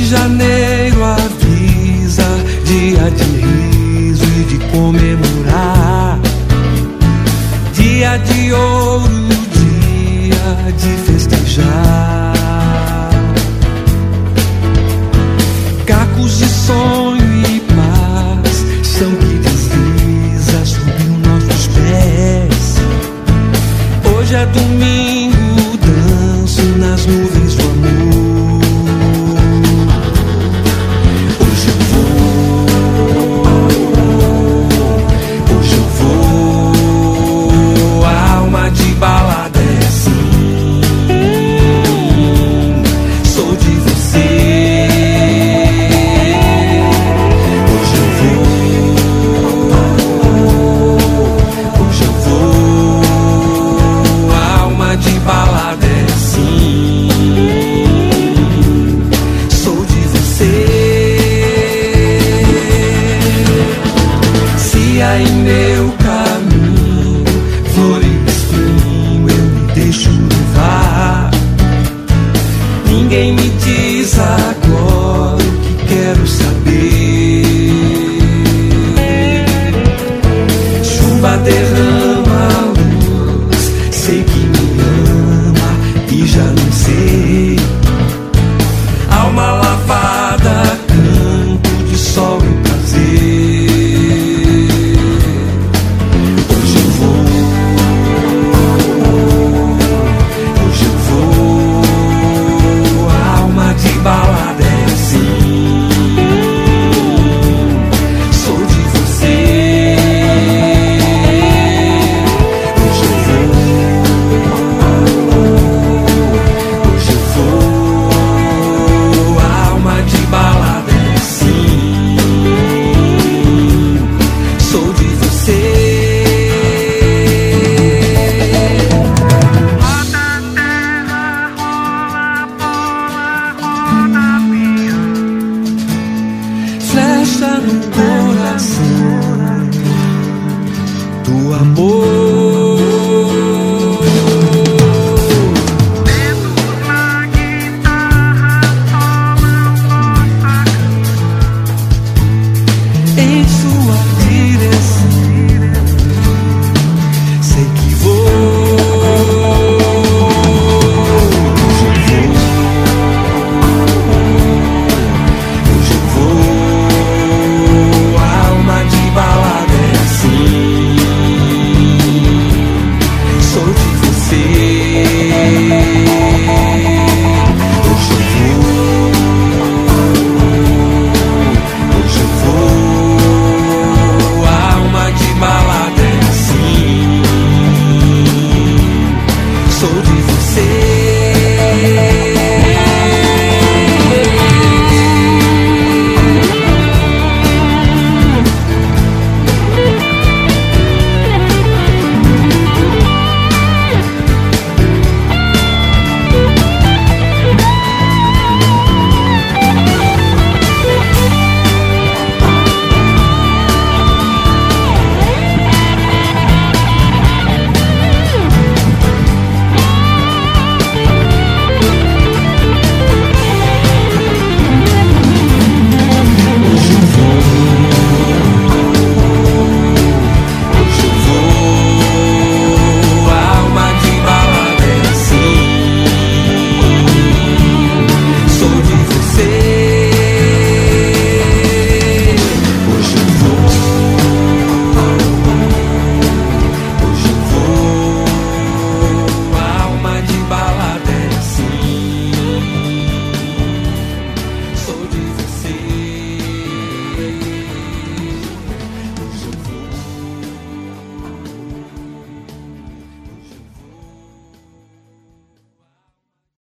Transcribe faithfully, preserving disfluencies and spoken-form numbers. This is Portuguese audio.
janeiro avisa dia de riso e de comemorar, dia de ouro, dia de festejar. Cacos de sonho e paz, chão que desliza sob os nossos pés. Hoje é domingo, danço nas nuvens do amor. Hoje eu vou, hoje eu vou. A alma de balada é assim, sou de você. Hoje eu vou, hoje eu vou. A alma de balada é assim, sou de você. Se há em meu caminho flor e espinho, eu me deixo levar. Ninguém me diz agora o que quero saber. Chuva derrama a luz, sei que me ama e já não sei